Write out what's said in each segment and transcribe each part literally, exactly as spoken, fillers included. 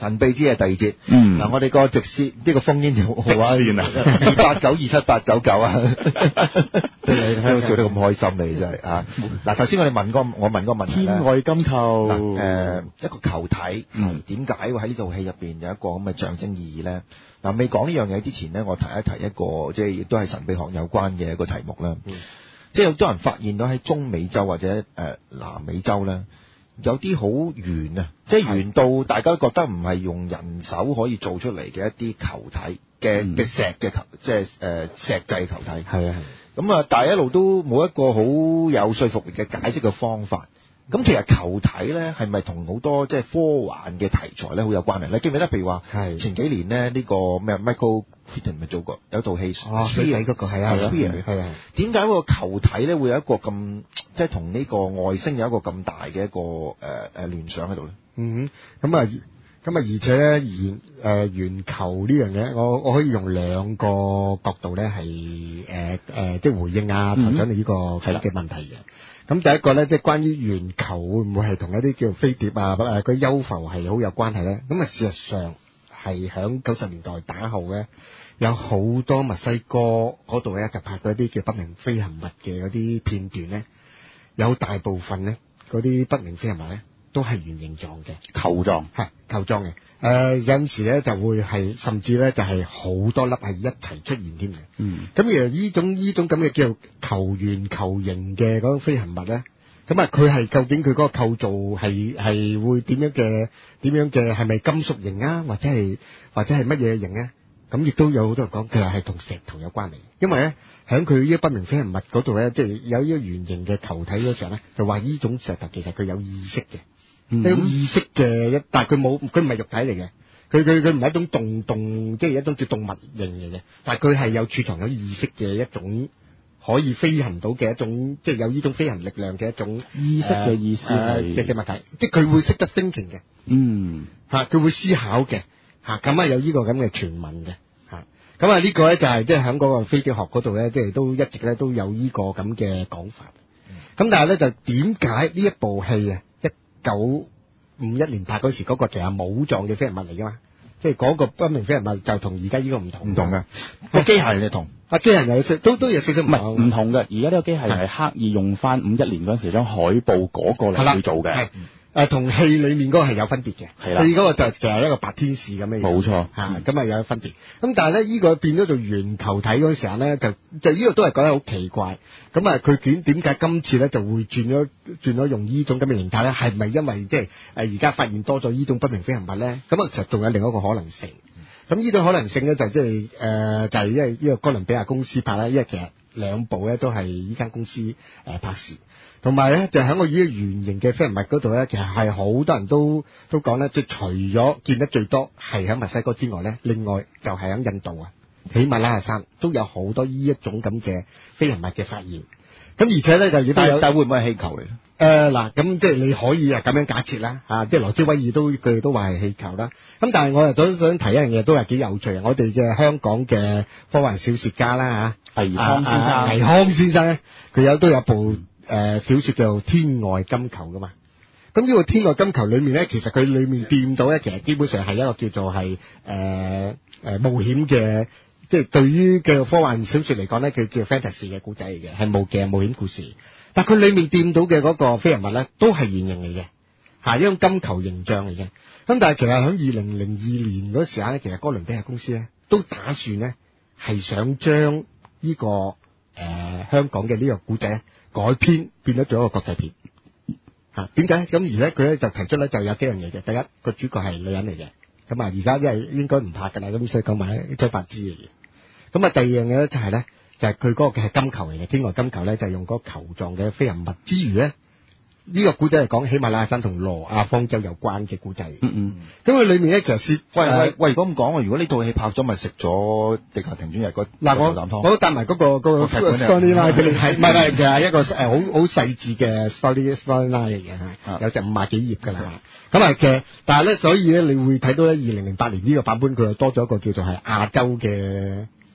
神秘之夜第二節。 嗯， 嗱，我哋個直線呢個烽煙號號啊，二八九二七八九九啊，即係你聽到笑得咁開心你真係啊！嗱，頭先我哋問個我問個問題咧， 天外金球嗱誒一個球體， 嗯點解會喺呢套戲入邊有一個咁嘅象徵意義咧？嗱，未講呢樣嘢之前咧，我提一提一個即係亦都係神秘學有關嘅一個題目啦。 嗯即係好多人發現到喺中美洲或者誒、呃、南美洲咧，有啲好圓啊，即係圓到大家覺得唔係用人手可以做出嚟嘅一啲球體嘅嘅、 嗯、 石嘅球，即係誒、呃、石製球體。 係啊係。 咁啊，但係一路都冇一個好有說服力嘅解釋嘅方法。咁其實球體咧係咪同好多即係科幻嘅題材咧好有關係？你記唔記得？譬如話前幾年咧呢、呢個咩 Michael Keaton 咪做過有套戲哦，水底嗰個係啊，係啊。 點解個球體咧會有一個咁即係同呢個外星有一個咁大嘅一個誒誒聯想喺度咧？ 嗯哼，咁啊咁啊，而且咧圓誒圓球呢樣嘢，我我可以用兩個角度咧係誒誒即係回應啊台長你呢個嘅問題嘅。咁第一個咧，即係關於圓球會唔會係同一啲叫飛碟啊，誒嗰啲幽浮係好有關係咧？咁啊，事實上係響九十年代打後咧，有好多墨西哥嗰度咧就拍過一啲叫不明飛行物嘅嗰啲片段咧，有大部分咧嗰啲不明飛行物咧都係圓形狀嘅球狀， 係球狀嘅。誒、呃、有陣時咧就會係甚至咧就係好多粒係一齊出現添嘅。 嗯， 咁而呢種呢種咁嘅叫球圓球形嘅嗰種飛行物咧，咁啊佢係究竟佢嗰個構造係係會點樣嘅點樣嘅係咪金屬型啊，或者係或者係乜嘢型咧？咁亦都有好多人講，其實係同石頭有關嚟。因為咧喺佢呢個不明飛行物嗰度咧，即係有呢個圓形嘅球體嗰時候咧，就話呢種石頭其實佢有意識嘅。一種、嗯、意識嘅一，但係佢冇，佢唔係肉體嚟嘅，佢佢佢唔係一種動動，即係一種叫動物型嚟嘅，但係佢係有儲藏有意識嘅一種可以飛行到嘅一種，即係有呢種飛行力量嘅一種意識嘅意思係嘅嘅物體，即係佢會識得 thinking 嘅， 嗯嚇佢會思考嘅，嚇咁啊有呢個咁嘅傳聞嘅，嚇咁啊呢個咧就係即係喺嗰個飛碟學嗰度咧，即係都一直咧都有呢個咁嘅講法，咁、嗯、但係咧就點解呢一部戲啊？九五一年拍嗰時嗰個其實冇狀嘅飛行物嚟噶嘛，即係嗰個不明飛行物就同而家呢個唔同， 唔同嘅個機械人就同， 啊機械人有少都都有少少唔係唔同嘅。而家呢個機械人係刻意用翻五一年嗰陣時將海報嗰個嚟去做嘅。誒同戲裡面嗰個係有分別嘅， 係啦， 戲嗰個就其實一個白天使咁樣， 冇錯嚇，咁啊有分別。咁但係咧，呢個變咗做圓球體嗰陣時候咧，就就呢個都係覺得好奇怪。咁啊，佢點點解今次咧就會轉咗轉咗用呢種咁嘅形態咧？係咪因為即係誒而家發現多咗呢種不明飛行物咧？咁啊，其實仲有另一個可能性。咁呢種可能性咧就即係誒就係因為呢個哥倫比亞公司拍啦，因為其實兩部咧都係呢間公司誒拍攝。同埋咧，就喺我呢個圓形嘅飛行物嗰度咧，其實係好多人都都講咧，即係除咗見得最多係喺墨西哥之外咧，另外就係喺印度啊，喜馬拉雅山都有好多呢一種咁嘅飛行物嘅發現。咁而且咧就亦都有， 但會唔會係氣球嚟咧？ 誒嗱、呃，咁即係你可以啊咁樣假設啦，嚇，即係羅茲威爾都佢哋都話係氣球啦。咁但係我又都想提一樣嘢，都係幾有趣啊！我哋嘅香港嘅科幻小説家啦嚇， 倪匡先生， 倪匡先生咧，佢有都有部。誒、呃、小説叫做《天外金球》噶嘛，咁呢個《天外金球》裏面咧，其實佢裏面掂到咧，其實基本上係一個叫做係誒誒冒險嘅，即係對於嘅科幻小説嚟講咧，佢叫 fantasy 嘅故仔嚟嘅，係冒嘅冒險故事。但佢裏面掂到嘅嗰個飛行物咧，都係圓形嚟嘅，係一種金球形象嚟嘅。咁但係其實喺二零零二年嗰時候咧，其實哥倫比亞公司咧都打算咧係想將呢、這個誒、呃、香港嘅呢個故仔咧改編變咗做一個國際片嚇，點解？咁而咧佢咧就提出咧就有幾樣嘢嘅。第一個主角係女人嚟嘅，咁啊而家因為應該唔拍㗎啦，咁所以講埋張柏芝嘅嘢。咁啊第二樣嘢咧就係咧就係佢嗰個嘅係金球嚟嘅，天外金球咧就係用嗰個球狀嘅飛行物之餘咧。呢個古仔係講喜馬拉雅山同羅亞方舟有關嘅古仔。嗯嗯。咁佢裏面咧其實説， 喂喂喂，如果咁講，如果呢套戲拍咗，咪食咗《地球停轉日》嗰嗱我我都帶埋嗰個嗰個 storyline 俾你睇，唔係唔係，其實一個誒好好細緻嘅 story storyline 嚟嘅嚇，有隻五廿幾頁㗎啦。咁啊嘅，但係咧，所以咧，你會睇到咧，二零零八年呢個版本佢又多咗一個叫做係亞洲嘅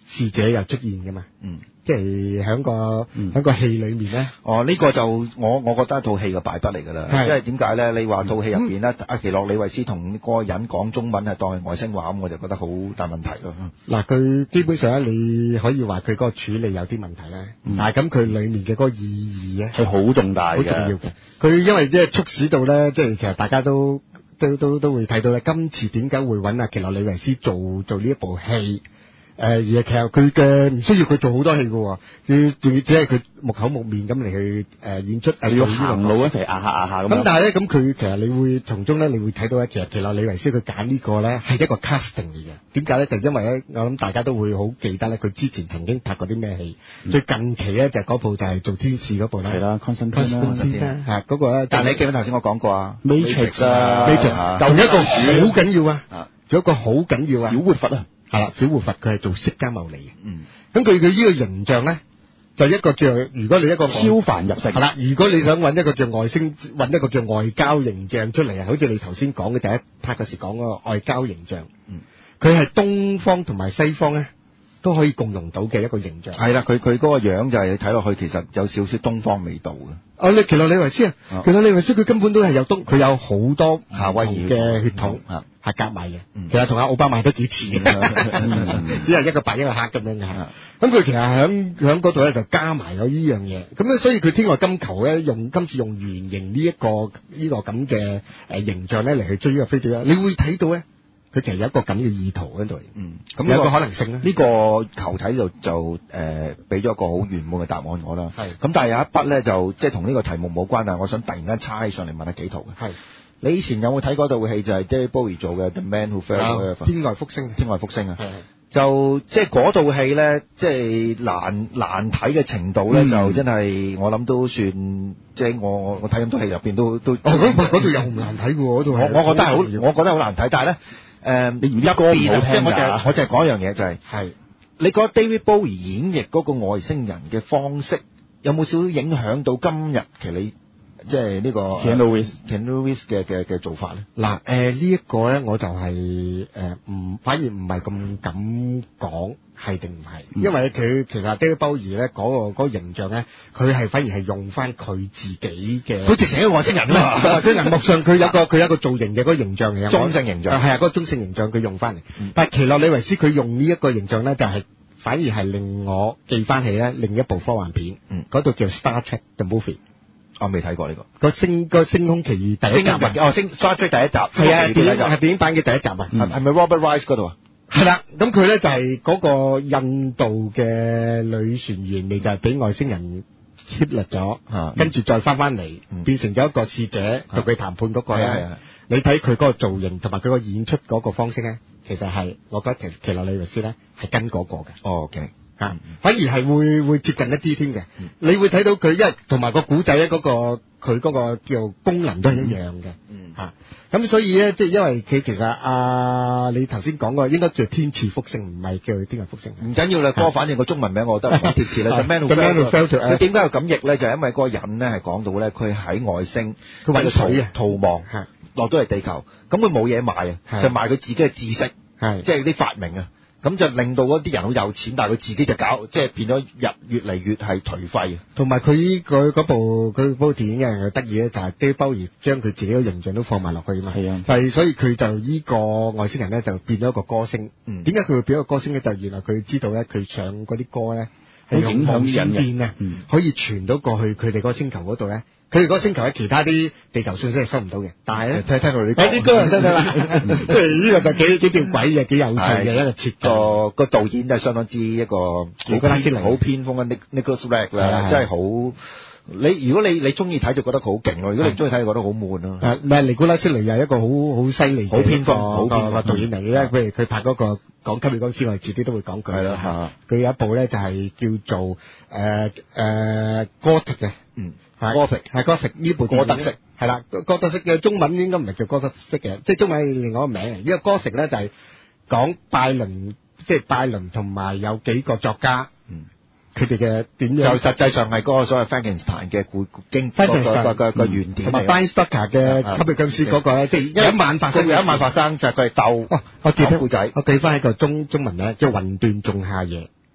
侍者又出現噶嘛。 嗯。 即係喺個喺、嗯、個戲裏面咧， 哦呢、這個就我我覺得一套戲嘅敗筆嚟㗎啦，因為點解咧？你話套戲入邊咧，阿、嗯、奇洛李維斯同嗰個人講中文係當係外星話咁，我就覺得好大問題咯。 嗱、嗯，佢基本上咧，你可以話佢嗰個處理有啲問題咧、嗯，但係咁佢裡面嘅嗰個意義咧係好重大嘅， 好重要嘅。佢因為即係促使到咧，即係其實大家都都都都會睇到咧，今次點解會揾阿奇洛李維斯做做呢一部戲？誒、呃、而係其實佢嘅唔需要佢做好多戲嘅喎，佢仲要只係佢木口木面咁嚟去誒、呃、演出， 要行路嗰時壓下壓下咁。 咁但係咧，咁佢其實你會從中咧，你會睇到咧，其實奇洛李維斯佢揀呢個咧係一個 casting 嚟嘅。點解咧？就因為咧，我諗大家都會好記得咧，佢之前曾經拍過啲咩戲。嗯、最近期咧就嗰、是、部就係做天使嗰部啦。 係啦 Constantine 啦，嚇嗰個咧。 但係你記唔記得頭先我講過啊 ？Matrix 啊 ，Matrix 就一個好緊要啊，仲有一個好緊要啊， 小活佛啊。 係啦，小活佛佢係做釋迦牟尼嘅。嗯。咁佢佢呢個形象咧，就一個叫如果你一個超凡入聖。 係啦，如果你想揾一個叫外星，揾一個叫外交形象出嚟啊，好似你頭先講嘅第一 part 嗰時講嗰個外交形象。嗯。佢係東方同埋西方咧都可以共融到嘅一個形象。 係啦，佢佢嗰個樣就係睇落去其實有少少東方味道嘅。 哦，你奇洛李維斯啊，哦、奇洛李維斯佢根本都係有東，佢有好多夏威夷嘅血統。 嗯係夾埋嘅，其實同阿奧巴馬都幾似嘅，只係一個白一個黑咁樣嘅。咁佢其實喺喺嗰度咧就加埋咗呢樣嘢，咁咧所以佢天外金球咧用今次用圓形呢、這、一個呢、這個咁嘅誒形象咧嚟去追呢個飛碟咧，你會睇到咧佢其實有一個咁嘅意圖喺度。嗯，咁、這個、有一個可能性咧。呢、這個球體就就誒俾咗一個好圓滿嘅答案我啦。係。咁但係有一筆咧就即係同呢個題目冇關啊，我想突然間猜上嚟問下幾圖嘅。係。你以前有冇睇嗰套戲就係 David Bowie 做嘅 The Man Who Fell to Earth？ 天外復星， 天外復星啊！就即係嗰套戲咧，即係難難睇嘅程度咧、嗯，就真係我諗都算，即係我我我睇咁多戲入邊都都。哦， 嗰嗰度又唔難睇嘅喎，嗰度我我覺得係好，我覺得好難睇。但係咧，誒、呃，你唔一邊即係我就係我就係講一樣嘢就係、是，係你覺得 David Bowie 演繹嗰個外星人嘅方式有冇少少影響到今日其實你？即係呢個 Keanu Reeves，Keanu Reeves 嘅嘅嘅做法咧。 嗱，誒呢一個咧，我就係誒唔，反而唔係咁敢講係定唔係，因為佢其實 David Bowie 咧嗰個嗰個形象咧，佢係反而係用翻佢自己嘅。佢直情係一個外星人啊嘛！佢銀幕上佢有個佢有一個造型嘅嗰個形象嚟嘅。中性形象。係啊，嗰個中性形象佢用翻嚟。嗯、但係奇洛李維斯佢用呢一個形象咧，就係、是、反而係令我記翻起咧另一部科幻片，嗰、嗯、度叫 Star Trek The Movie。我未睇過呢、這個個星個星空奇遇第一集哦，星 Star Trek 第一集係啊，電影係電影版嘅第一集啊，係係咪 Robert Wise 嗰度啊？係啦，咁佢咧就係嗰個印度嘅女船員，咪就係俾外星人 hit 落咗，跟住再翻翻嚟，變成咗一個使者同佢談判嗰個咧。你睇佢嗰個造型同埋佢個演出嗰個方式咧，其實係我覺得奇奇洛李維斯咧係跟嗰個嘅。哦 OK。啊，反而係會會接近一啲添嘅，你會睇到佢，因為同埋個古仔咧，嗰個佢嗰個叫功能都係一樣嘅，嗯嚇，咁、啊、所以咧，即係因為佢其實啊，你頭先講過應該叫天賜福星，唔係叫天外福星。唔緊要啦，哥，反正個中文名我覺得唔貼切啦。The Man Who Fell to Earth，佢點解要咁譯咧？就係、是、因為嗰個人咧係講到咧，佢喺外星佢揾水啊，逃亡落到嚟地球，咁佢冇嘢賣啊，就賣佢自己嘅知識，即係啲發明啊。咁就令到嗰啲人好有錢，但係佢自己就搞，即係變咗日越嚟越係頹廢。同埋佢佢嗰部佢部電影嘅得意咧，就係 David Bowie將佢自己嘅形象都放埋落去啊嘛。係啊，就係所以佢就呢個外星人咧就變咗一個歌星。嗯，點解佢會變一個歌星咧？就原來佢知道咧，佢唱嗰啲歌咧係影響人嘅，啊、嗯，可以傳到過去佢哋嗰個星球嗰度咧。佢哋嗰個星球喺其他啲地球信息係收唔到嘅，但係咧聽聽到你講啲歌就得得啦，即係呢個就幾幾吊詭嘅，幾有趣嘅一個設個個導演就係相當之一個尼古拉斯好偏鋒嘅 Nicholas Ray 啦，真係好。你如果你你中意睇就覺得佢好勁咯，如果你唔中意睇就覺得好悶咯。誒，唔係尼古拉斯雷又係一個好好犀利好偏鋒好偏鋒導演嚟嘅，譬如佢拍嗰個講吸血僵屍，我哋遲啲都會講佢。係啦，佢有一部咧就係叫做誒誒 Gothic 嘅，嗯。Gothic 係 Gothic 呢部哥德式係啦，哥德式嘅中文應該唔係叫哥德式嘅，即係中文係另外一個名嚟。呢個 Gothic 咧就係講拜倫，即係拜倫同埋有幾個作家，嗯，佢哋嘅點樣就實際上係嗰個所謂 Frankenstein 嘅古經個個個個原點，同埋 Bram Stoker 嘅吸血僵屍嗰個咧，即係有一晚發生，有一晚發生就係佢係鬥。哦，我記得故仔，我記翻喺個中中文名，即係雲斷仲夏夜。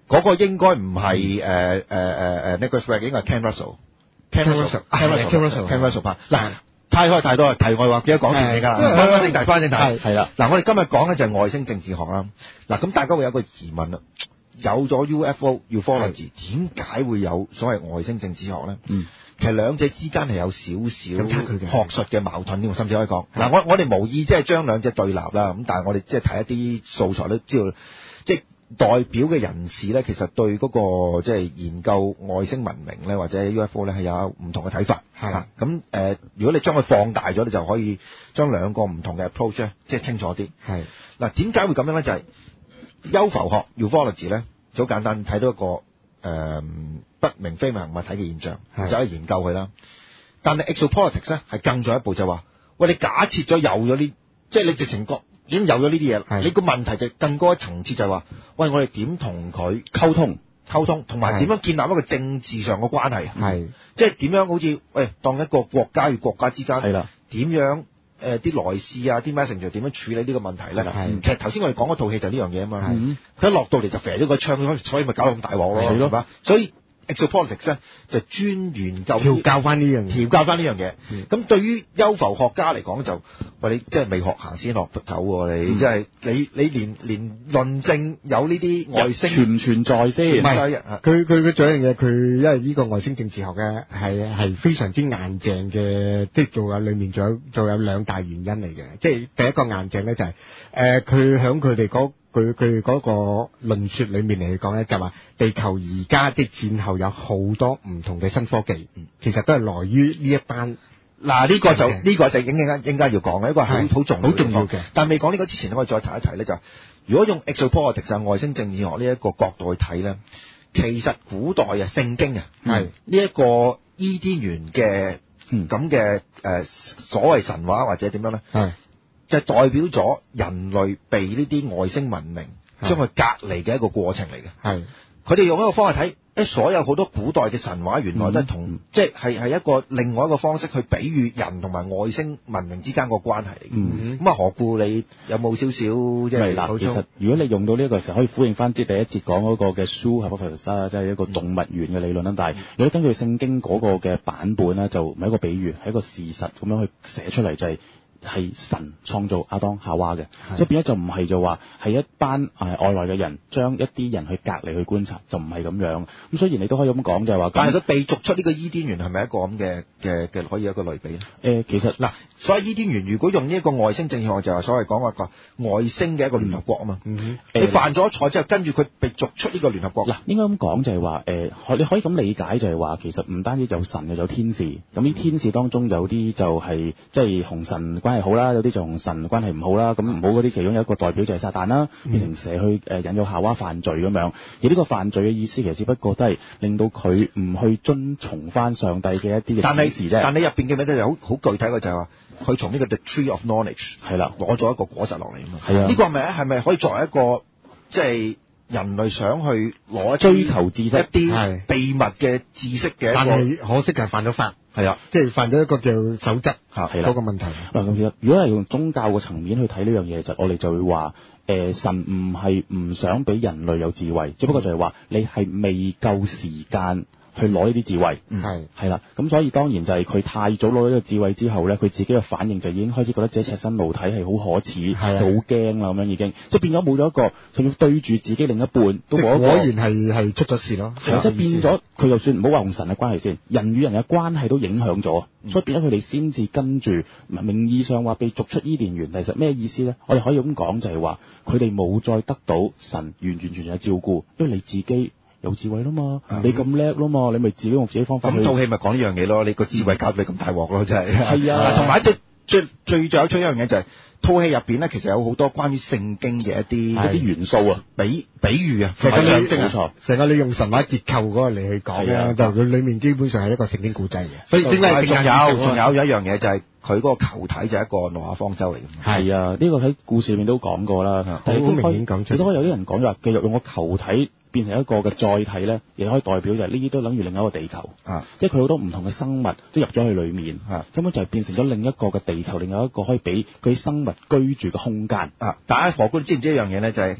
嗰個應該唔係誒誒誒誒 Nicholas Ray，應該係 Ken Russell。Ken Russell，Ken Russell，Ken Russell，Ken Russell 拍。嗱，太開太多啦，題外話，記得講前面㗎啦。翻返正題，翻正題。係啦。嗱，我哋今日講咧就係外星政治學啦。嗱，咁大家會有個疑問啦，有咗 U F O ufology，點解會有所謂外星政治學咧？嗯。其實兩者之間係有少少學術嘅矛盾添，甚至可以講。嗱，我我哋無意即係將兩者對立啦，咁但係我哋即係睇一啲素材都知道，即係代表嘅人士咧，其實對嗰個即係研究外星文明咧，或者 U F O 咧係有唔同嘅睇法。係咁誒，如果你將佢放大咗，你就可以將兩個唔同嘅 approach 咧，即係清楚啲。係嗱，點解會咁樣咧？就係幽浮學 ufology 咧，就好簡單，睇到一個誒、呃、不明飛行物體嘅現象，就可以研究佢啦。但係 exopolitics 咧係更進一步，就話喂，你假設咗有咗呢，即係你直情覺已經有咗呢啲嘢，你個問題就更高一層次，就係話喂，我哋點同佢溝通？溝通同埋點樣建立一個政治上嘅關係？係即係點樣好似喂，當一個國家與國家之間係啦，點樣誒啲、呃、來使啊，啲 messenger 點樣處理呢個問題咧？其實頭先我哋講嗰套戲就係呢樣嘢啊嘛。佢一落到嚟就射咗個槍，所以咪搞到咁大鑊咯，係嘛？所以 exopolitics 咧就專研究調教翻呢樣嘢，調教翻呢樣嘢。咁、嗯、對於幽浮學家嚟講就，喂，你即係未學行先學走喎，你即係、嗯、你你連連論證有呢啲外星存唔存在先？唔係，佢佢佢仲有一樣嘢，佢因為呢個外星政治學嘅係係非常之硬淨嘅，即係做有裡面仲有仲有兩大原因嚟嘅。即係第一個硬淨咧就係誒佢響佢哋嗰佢佢嗰個論説裏面嚟講咧，就話地球而家即係戰後有好多唔同嘅新科技，其實都係來於呢一班。嗱，呢個就呢、呢個就應該應該要講嘅一個係好重好重要嘅。但係未講呢個之前咧，我哋再提一提咧，就係如果用 exopolitics 外星政治學呢一個角度去睇咧，其實古代啊聖經啊係呢一個伊甸園嘅咁嘅誒所謂神話或者點樣咧，係就係、代表咗人類被呢啲外星文明將佢隔離嘅一個過程嚟嘅。係佢哋用一個方法睇。所有好多古代嘅神話原來都係同、嗯、即係係係一個另外一個方式去比喻人同埋外星文明之間個關係嚟嘅。咁、嗯、啊，何故你有冇少少即係嗱？其實如果你用到呢個時候，可以呼應翻即係第一節講嗰個嘅 Zoo hypothesis 即係一個動物園嘅理論啦。但係如果根據聖經嗰個嘅版本咧，就唔係一個比喻，係一個事實咁樣去寫出嚟，就係、是。係神創造亞當夏娃嘅，所以變咗就唔係就話係一班誒、呃、外來嘅人將一啲人去隔離去觀察，就唔係咁樣。咁雖然你都可以咁講，就係話，但係佢被逐出呢個伊甸園係咪一個咁嘅嘅嘅可以有一個類比咧？誒、呃，其實嗱，所以伊甸園如果用呢一個外星政治學，就係所謂講話個外星嘅一個聯合國啊嘛。嗯嗯、你犯咗錯之後，跟住佢被逐出呢個聯合國。嗱、呃，應該咁講就係話誒，你可以咁理解就係話，其實唔單止有神又有天使，咁呢天使當中有啲就係即係同神關係好啦，有啲就同神關係唔好啦。咁唔好嗰啲其中有一個代表就係撒旦啦，變成蛇去誒引誘夏娃犯罪咁樣。而呢個犯罪嘅意思其實只不過都係令到佢唔去遵從翻上帝嘅一啲嘅指示啫。但係入邊嘅咩都係好好具體嘅，就係話佢從呢個 The Tree of Knowledge 係啦攞咗一個果實落嚟啊嘛。係啊，呢個係咪係咪可以作為一個即係人類想去攞追求知識一啲秘密嘅知識嘅一個？但係可惜係犯咗法。係啊，即係犯咗一個叫守則嚇嗰個問題。嗱，咁其實如果係用宗教嘅層面去睇呢樣嘢，其實我哋就會話，誒、呃、神唔係唔想俾人類有智慧，只不過就係話你係未夠時間去攞呢啲智慧。嗯，係係啦，咁所以當然就係佢太早攞呢個智慧之後咧，佢自己嘅反應就已經開始覺得自己赤身露體係好可恥，係好驚啦咁樣已經，即係變咗冇咗一個，仲要對住自己另一半都冇一個。果然係係出咗事咯。係即係變咗，佢就算唔好話同神嘅關係先，人與人嘅關係都影響咗，嗯、所以變咗佢哋先至跟住名義上話被逐出伊甸園，其實咩意思咧？我哋可以咁講就係話，佢哋冇再得到神完完全全嘅照顧，因為你自己。有智慧啦嘛，嗯、你咁叻啦嘛，你咪自己用自己方法去。咁套戲咪講呢樣嘢咯，你個智慧搞到你咁大鑊咯，真係。係啊，同埋最最最最有趣一樣嘢就係、是、套戲入邊咧，其實有好多關於聖經嘅一啲一啲元素啊，比比喻啊，成個你冇錯，成個你用神話結構嗰個嚟去講咧，就佢裡面基本上係一個聖經故仔嘅。所以點解仲有仲有有一樣嘢就係、是。佢嗰個球體就係一個諾亞方舟嚟嘅。係啊，呢、這個喺故事裏面都講過啦。好明顯講出。亦都有啲人講話，繼續用個球體變成一個嘅載體咧，亦可以代表就係呢啲都等於另一個地球。啊，即係佢好多唔同嘅生物都入咗去裏面。啊，根本就係變成咗另一個嘅地球，另外一個可以俾佢生物居住嘅空間。啊，大家何官知唔知一樣嘢咧？就係、是，嗯，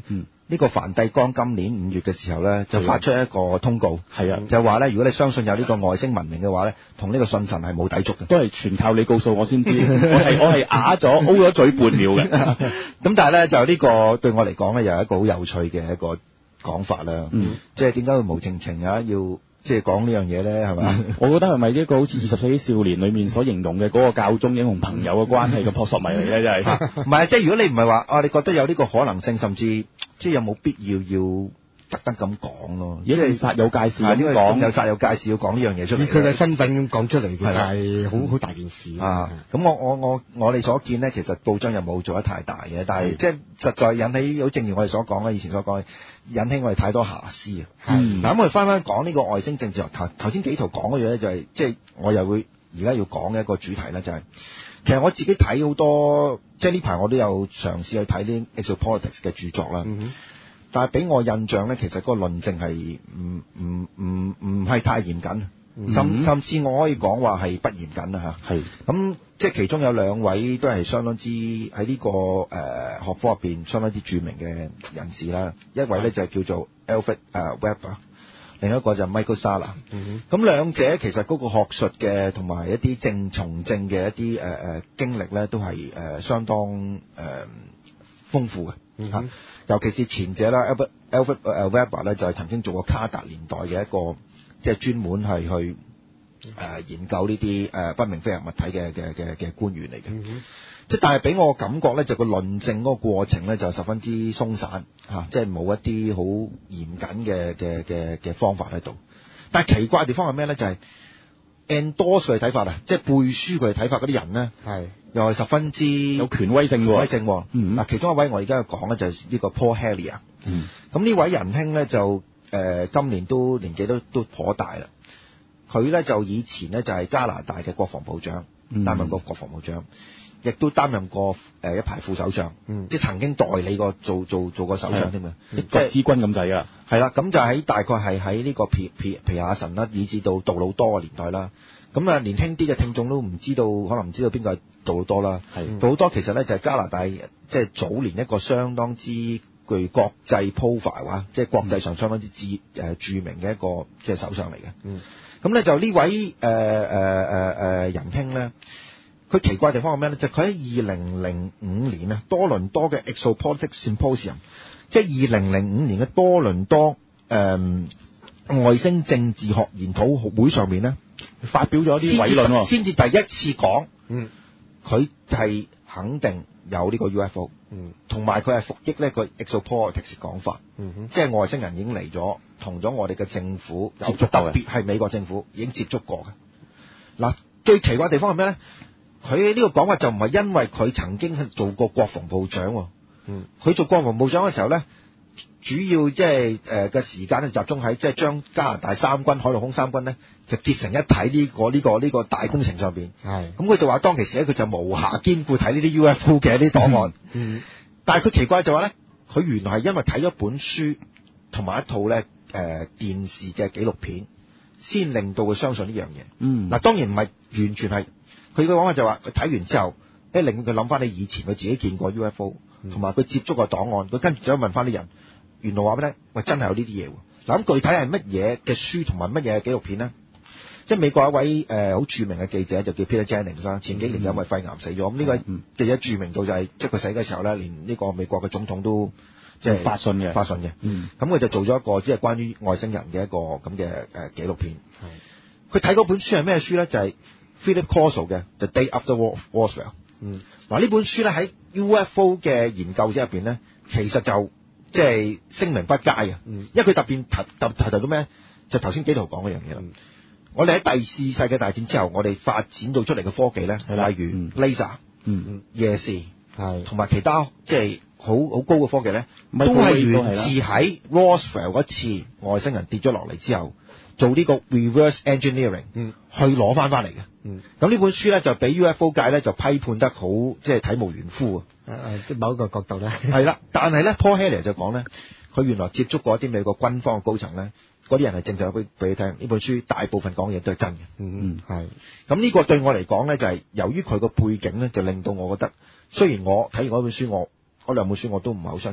呢個梵蒂岡今年五月嘅時候咧，就發出一個通告， 係啊， 就話咧，如果你相信有呢個外星文明嘅話咧，同呢個信神係冇抵觸嘅。 都係全靠你告訴我先知，我係我係啞咗 O 咗嘴半秒嘅。 咁但係咧，就呢個對我嚟講咧，又係一個好有趣嘅一個講法啦。嗯，即係點解會無情情啊要？即係講呢樣嘢咧，係嘛？ 我覺得係咪一個好似二十世紀少年裏面所形容嘅嗰個教宗英雄朋友嘅關係嘅撲朔迷離咧，真係。 唔係，即係如果你唔係話啊，你覺得有呢個可能性，甚至即係有冇必要要特登咁講咯？ 即係煞有介事咁講， 講， 有煞有介事要講呢樣嘢出嚟。 以佢嘅身份咁講出嚟，其實係好好大件事啊！咁我我我我哋所見咧，其實報章又冇做得太大嘅，但係即係實在引起好正如我哋所講啦，以前所講。引起我哋太多遐思啊！嗱，咁我哋翻翻講呢個外星政治學，頭頭先幾圖講嘅嘢咧，就係即係我又會而家要講嘅一個主題咧，就係、是、其實我自己睇好多，即係呢排我都有嘗試去睇啲 exopolitics 嘅著作啦。嗯、但係俾我印象咧，其實嗰個論證係唔唔唔唔係太嚴謹，嗯、甚甚至我可以講話係不嚴謹啦嚇。係咁。即係其中有兩位都係相當之喺呢、這個誒、呃、學科入邊相當之著名嘅人士啦。一位咧就係叫做 Alfred 誒 Weber， 另一個就係 Michael Salla。咁、嗯、兩者其實嗰個學術嘅同埋一啲政從政嘅一啲誒誒經歷咧，都係誒、呃、相當誒、呃、豐富嘅嚇、嗯啊。尤其是前者啦 ，Alfred Alfred 誒 Weber 咧就係、是、曾經做過卡達年代嘅一個即係專門係去。誒、呃、研究呢啲誒不明飛行物體嘅嘅嘅嘅官員嚟嘅，即、嗯、係但係俾我感覺咧，就個論證嗰個過程咧就十分之鬆散嚇、啊，即係冇一啲好嚴謹嘅嘅嘅嘅方法喺度。但係奇怪嘅地方係咩咧？就係、是、endorse 佢嘅睇法啊，即係背書佢嘅睇法嗰啲人咧，係又係十分之有權威性喎，權威性喎。嗱、 嗯，其中一位我而家要講咧就係呢個 Paul Hellyer。嗯，咁呢位仁兄咧就誒、呃、今年都年紀都都頗大啦。佢咧就以前咧就係加拿大嘅國防部長，嗯、擔任過國防部長，亦都擔任過誒、呃、一排副首相，嗯、即係曾經代理過做做做過首相添啊， 即係國之君咁滯噶。 係啦，咁就喺大概係喺呢個皮皮皮亞臣啦，以至到杜魯多嘅年代啦。咁啊，年輕啲嘅聽眾都唔知道，可能唔知道邊個係杜魯多啦。係杜魯多其實咧就係加拿大即係早年一個相當之具國際 profile 啊，即係國際上相當之知誒著名嘅一個即係首相嚟嘅。嗯。咁咧就呢位誒誒誒誒仁兄咧，佢奇怪嘅地方係咩咧？就佢喺二零零五年啊，多倫多嘅 Exopolitics Symposium， 即係二零零五年嘅多倫多誒、呃、外星政治學研討會上面咧，發表咗啲偉論喎，先至第一次講，嗯，佢係肯定有呢個 U F O， 嗯，同埋佢係服役呢個 Exopolitics 講法，嗯哼，即係外星人已經嚟咗。同咗我哋嘅政府有特別係美國政府已經接觸過嘅。嗱，最奇怪嘅地方係咩咧？佢呢個講法就唔係因為佢曾經係做過國防部長，嗯，佢做國防部長嘅時候咧，主要即係誒嘅時間咧集中喺即係將加拿大三軍海陸空三軍咧就結成一體呢、這個呢、這個呢、這個大工程上邊。係，咁佢就話當其時咧佢就無暇兼顧睇呢啲 U F O 嘅啲檔案。嗯，但係佢奇怪就話咧，佢原來係因為睇咗本書同埋一套咧。誒、呃、電視嘅紀錄片，先令到佢相信呢樣嘢。嗯，嗱當然唔係完全係，佢嘅講法就話佢睇完之後，誒令佢諗翻你以前佢自己見過 U F O，同埋佢接觸過檔案，佢跟住就問翻啲人，原來話俾你聽，喂真係有呢啲嘢喎。嗱咁具體係乜嘢嘅書同埋乜嘢嘅紀錄片咧？即係美國一位誒好、呃、著名嘅記者就叫 Peter Jennings 啦，前幾年因為肺癌死咗。咁、嗯、呢個記者著名到就係、是，即係佢死嘅時候咧，連呢個美國嘅總統都。即係發信嘅，發信嘅。嗯，咁佢就做咗一個即係關於外星人嘅一個咁嘅誒紀錄片。係，佢睇嗰本書係咩書咧？就係、是、Philip Corso 嘅《The Day After Roswell》。嗯，嗱呢本書咧喺 U F O 嘅研究者入邊咧，其實就即係聲名不佳嘅。嗯，因為佢特別提特提提到咩？就頭先幾圖講嗰樣嘢啦。我哋喺第四世界大戰之後，我哋發展到出嚟嘅科技咧，例如 laser、嗯嗯、夜視，係同埋其他即係。好好高嘅科技咧，都係源自喺 Roswell 嗰次外星人跌咗落嚟之後，做呢個 reverse engineering，嗯，去攞翻翻嚟嘅。嗯，咁呢本書咧就俾 U F O 界咧就批判得好，即係體無完膚啊！誒、呃，即係某一個角度咧，係啦。但係咧 Paul Hellyer 就講咧，佢原來接觸過一啲美國軍方嘅高層咧，嗰啲人係正正俾俾佢聽，呢本書大部分講嘢都係真嘅。嗯嗯，係。咁呢個對我嚟講咧，就係、是、由於佢個背景咧，就令到我覺得，雖然我睇完嗰本書我。嗰兩本書我都唔係好相信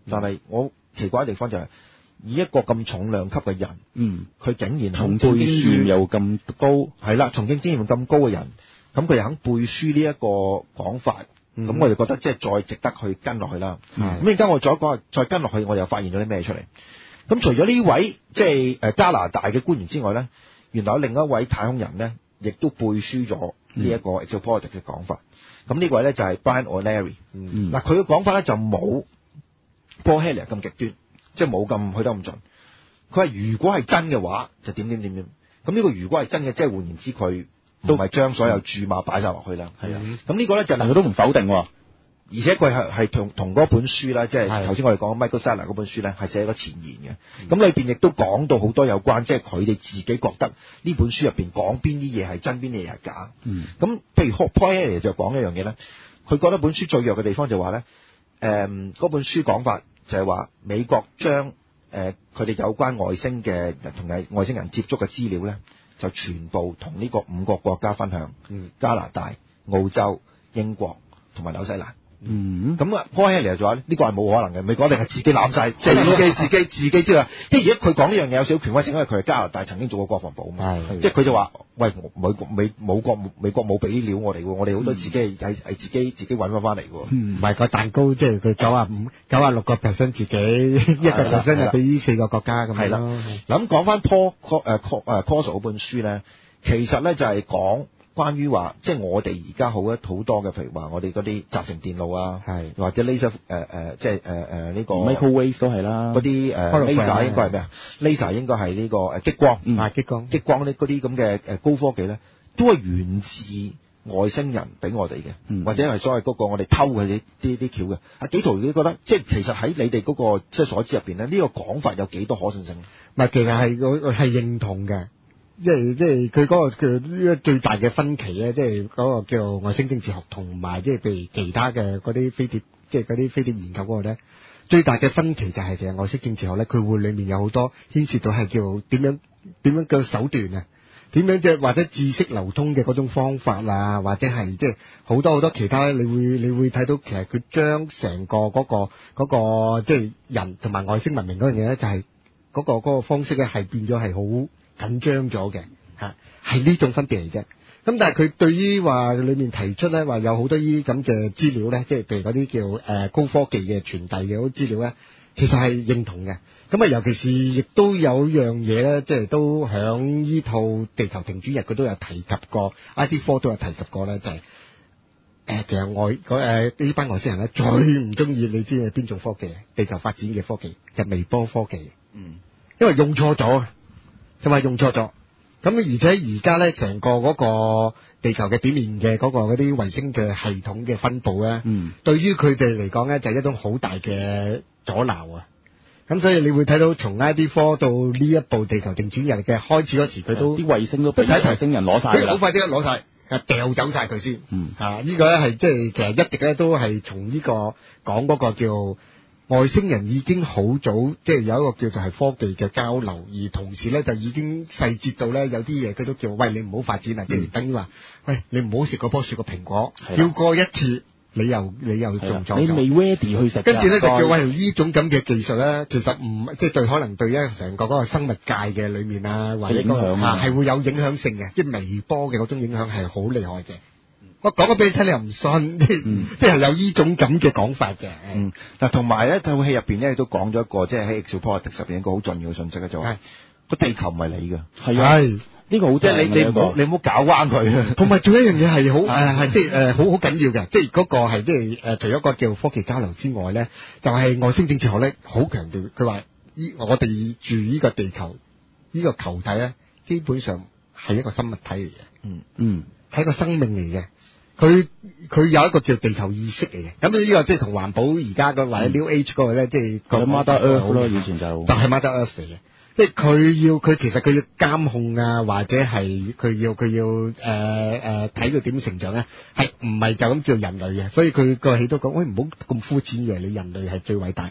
但係我奇怪嘅地方就係、是、以一個咁重量級嘅人， 嗯， 佢竟然從政經驗又咁高， 係啦，從政經驗咁高嘅人，咁佢又肯背書呢一個講法，咁、嗯、我就覺得即係再值得去跟落去啦。咁而家我再講，再跟落去，我又發現咗啲咩出嚟？咁除咗呢位即係誒加拿大嘅官員之外咧，原來有另一位太空人咧，亦都背書咗呢一個 exopolitics 嘅講法。咁呢個位咧就係 Brian O'Leary。嗱，佢嘅講法咧就冇 Paul Hellyer 咁極端，即係冇咁去得咁盡。佢話如果係真嘅話，就點點點點。咁呢個如果係真嘅，即係換言之，佢都唔係將所有注碼擺晒落去啦。係啊。咁呢個咧就係佢都唔否定喎。而且佢係係同同嗰本書啦，即係頭先我哋講 Michael Salla 嗰本書咧，係寫個前言嘅。咁裏邊亦都講到好多有關，即係佢哋自己覺得呢本書入邊講邊啲嘢係真，邊啲嘢係假。嗯。咁譬如 Paul Hellyer 就講一樣嘢咧，佢覺得本書最弱嘅地方就話咧，誒、嗯、嗰本書講法就係話美國將誒佢哋有關外星嘅同外星人接觸嘅資料咧，就全部同呢個五個國家分享。嗯。加拿大、澳洲、英國同埋紐西蘭。嗯，咁啊 Paul Hellyer 就話呢個係冇可能嘅，美國一定係自己攬晒，即係自己自己自己知道。即係而家佢講呢樣嘢有少少權威性，因為佢係加拿大曾經做過國防部啊嘛。係，即係佢就話：喂，美國美美國美國冇俾啲料我哋喎，我哋好多自己係係係自己自己揾翻翻嚟嘅喎。唔係個蛋糕，即係佢九啊五九啊六個 percent 自己，一個 percent 就俾呢四個國家咁樣。係啦。 嗱咁講翻 Paul 誒誒 Corso 嗰本書咧，其實咧就係講。關於話，即係我哋而家好一好多嘅，譬如話我哋嗰啲集成電路啊，係或者 laser 誒、呃、誒，即係誒誒呢個 microwave 都係啦，嗰啲誒 laser 應該係咩啊 ？laser 應該係呢個誒激光，嗯、啊激光，激光呢嗰啲咁嘅誒高科技咧，都係源自外星人俾我哋嘅、嗯，或者係所謂嗰個我哋偷佢啲啲啲橋嘅。阿紀陶，你覺得即係其實喺你哋嗰、嗰個即係所知入邊咧，呢、呢個講法有幾多可信性？ 唔係，其實係我係認同嘅。即係即係佢嗰個叫呢個最大嘅分歧咧，即係嗰個叫外星政治學同埋即係譬如其他嘅嗰啲飛碟，即係嗰啲飛碟研究嗰個咧，最大嘅分歧就係其實外星政治學咧，佢會裡面有好多牽涉到係叫點樣點樣嘅手段啊，點樣即係或者知識流通嘅嗰種方法啊，或者係即係好多好多其他，你會你會睇到其實佢將成個嗰個嗰個即係人同埋外星文明嗰樣嘢咧，就係嗰個嗰個方式咧係變咗係好緊張咗嘅嚇，係呢種分別嚟啫。咁但係佢對於話裏面提出咧，話有好多呢啲咁嘅資料咧，即係譬如嗰啲叫誒、呃、高科技嘅傳遞嘅嗰啲資料咧，其實係認同嘅。咁啊，尤其是亦都有樣嘢咧，即係都響呢套地球停轉日佢都有提及過 ，I D 科都有提及過咧，就係、是、誒、呃、其實外嗰誒呢班外星人咧最唔中意你知係邊種科技？地球發展嘅科技就係、微波科技。嗯，因為用錯咗。就話用錯咗，咁而且而家咧成個嗰個地球嘅表面嘅嗰個嗰啲衛星嘅系統嘅分佈咧，嗯，對於佢哋嚟講咧就係一種好大嘅阻撓啊！咁所以你會睇到從 I D 科到呢一部地球定轉日嘅開始嗰時，佢都啲衛星都俾外星人攞晒㗎啦，好快即刻攞晒，掉走晒佢先。嗯，啊，呢個咧係即係其實一直咧都係從呢個講嗰個叫。外星人已經好早，即係有一個叫做係科技嘅交流，而同時咧就已經細節到咧有啲嘢佢都叫，喂，你唔好發展啦，即、嗯、係等於話，喂，你唔好食嗰棵樹個蘋果，要過一次你又你又中咗，你未 ready 去食，跟住咧就叫喂呢種咁嘅技術咧，其實唔即係對可能對一成個嗰個生物界嘅裏面啊，或者嗰個啊係會有影響性嘅，即係微波嘅嗰種影響係好厲害嘅。我講咗俾你聽，你又唔信，即係、嗯、即係有呢種咁嘅講法嘅。 嗯，嗱，同埋咧套戲入邊咧都講咗一個，即係喺 exopolitics 入邊一個好重要嘅信息嘅就係個地球唔係你嘅，係啊，呢、這個好即係你你唔好你唔好搞彎佢。同埋仲有一樣嘢係好誒係即係誒好好緊要嘅，即係嗰個係即係誒除咗個叫科技交流之外咧，就係、是、外星政治學咧好強調，佢話依我哋住呢個地球呢、這個球體咧，基本上係一個生物體嚟嘅。嗯嗯，係一個生命嚟嘅。佢佢有一個叫地球意識嚟嘅，咁呢個即係同環保而家個或者 New Age 嗰個咧，即係個 Mother Earth 咯，以前就就係 Mother Earth 嚟嘅，即係佢要佢其實佢要監控啊，或者係佢要佢要誒誒睇佢點成長咧，係唔係就咁叫人類嘅？所以佢個戲都講，喂唔好咁膚淺，以為你人類係最偉大，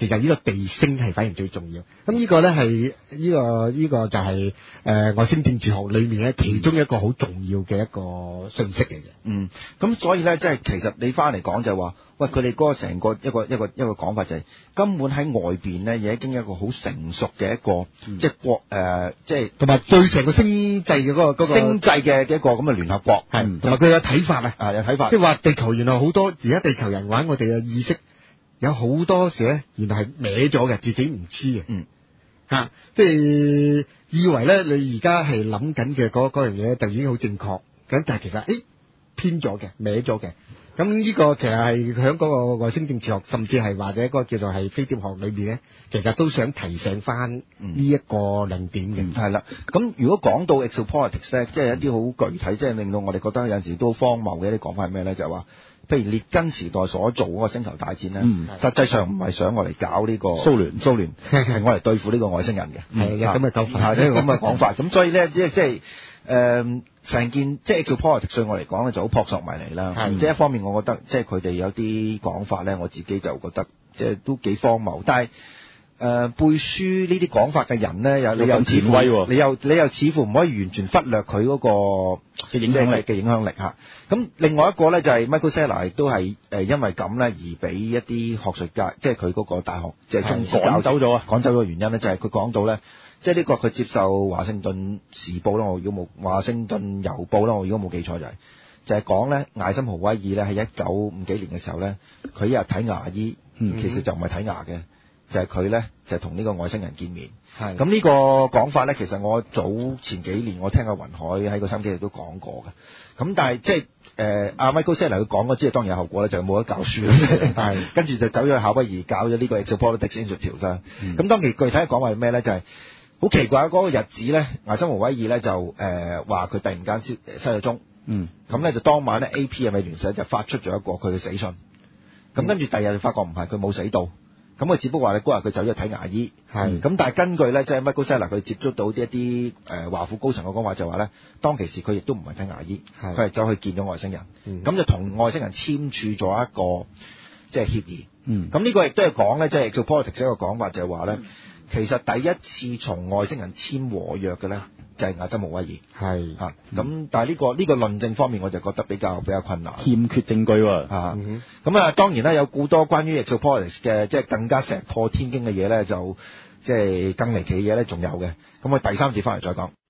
其實呢個地星係反而最重要。咁呢個咧係呢個呢、呢個就係、是、誒、呃、外星政治學裏面咧其中一個好重要嘅一個信息嚟嘅。 嗯，咁所以咧即係其實你翻嚟講就係話，喂佢哋嗰個成個一個一個一個講法就係、是、根本喺外邊咧已經有一個好成熟嘅一個、嗯、即係國誒、呃、即係同埋對成個星際嘅嗰、那個嗰、那個星際嘅一個咁嘅聯合國， 係同埋佢有睇法啊， 啊有睇法， 即係話地球原來好多而家地球人玩我哋嘅意識。有好多時咧，原來係歪咗嘅，自己唔知嘅。嗯，嚇、啊，即係以為咧，你而家係諗緊嘅嗰嗰樣嘢就已經好正確，咁但係其實誒偏咗嘅，歪咗嘅。咁呢個其實係喺嗰個外星政治學，甚至係或者嗰個叫做係飛碟學裏邊咧，其實都想提醒翻呢一個論點嘅。 係啦、嗯，咁如果講到 exopolitics 咧，即係一啲好具體，即係令到我哋覺得有陣時都荒謬嘅一啲講法係咩咧？就係話。譬如列根時代所做嗰個星球大戰咧、嗯，實際上唔係想我嚟搞呢個蘇聯，蘇聯係我嚟對付呢個外星人嘅， 係嘅咁嘅講法， 係呢個咁嘅講法。咁所以咧，即係即係誒成件即係 exopolitics 對我嚟講咧就好撲朔迷離啦。即係一方面，我覺得即係佢哋有啲講法咧，我自己就覺得即係都幾荒謬。但係誒、呃、背書呢啲講法嘅人咧，有你又似乎你又你又似乎唔可以完全忽略佢嗰、嗰個影響力嘅影響力嚇。咁另外一個咧就係 Michael Salla 亦都係誒因為咁咧而俾一啲學術界，即係佢嗰個大學即係中史教走咗啊，趕走咗嘅原因咧就係佢講到咧，即係呢個佢接受華盛頓時報啦，我如果冇華盛頓郵報啦，我如果冇記錯就係、是、就係講咧艾森豪威爾咧喺一九五幾年嘅時候咧，佢一日睇牙醫，嗯、其實就唔係睇牙嘅，就係佢咧就係同呢個外星人見面。係咁呢個講法咧，其實我早前幾年我聽阿雲海喺個收音機度都講過嘅。咁但係即係誒阿 Michael Salla 佢講嗰啲，當然有後果咧，就冇得教書啦。係跟住就走咗去夏威夷搞咗呢個 Exopolitics Institute 啦。咁、嗯、當其具體講話係咩咧？就係、是、好奇怪嗰、那個日子咧，艾森豪威爾咧就誒話佢突然間失失咗蹤。嗯。咁咧就當晚咧 A P 嘅美聯社就發出咗一個佢嘅死訊。咁、嗯、跟住第二日就發覺唔係，佢冇死到。咁佢只不過話你嗰日佢走咗去睇牙醫，係咁，但係根據咧，即係 Michael Salla 佢接觸到啲一啲誒華府高層嘅講法就話咧，當其時佢亦都唔係睇牙醫，佢係走去見咗外星人，咁、嗯、就同外星人簽署咗一個即係協議。咁、嗯、呢個亦都係講咧，即係 exopolitics 一個講法就係話咧，其實第一次同外星人簽和約嘅咧，就係艾森豪威爾。係嚇，咁、嗯、但係呢、這個呢、這個論證方面，我就覺得比較比較困難，欠缺證據喎。嚇，咁、嗯、啊，當然啦，有好多關於 exopolitics 嘅，即係更加石破天驚嘅嘢咧，就即係更離奇嘅嘢咧，仲有嘅。咁我第三節翻嚟再講。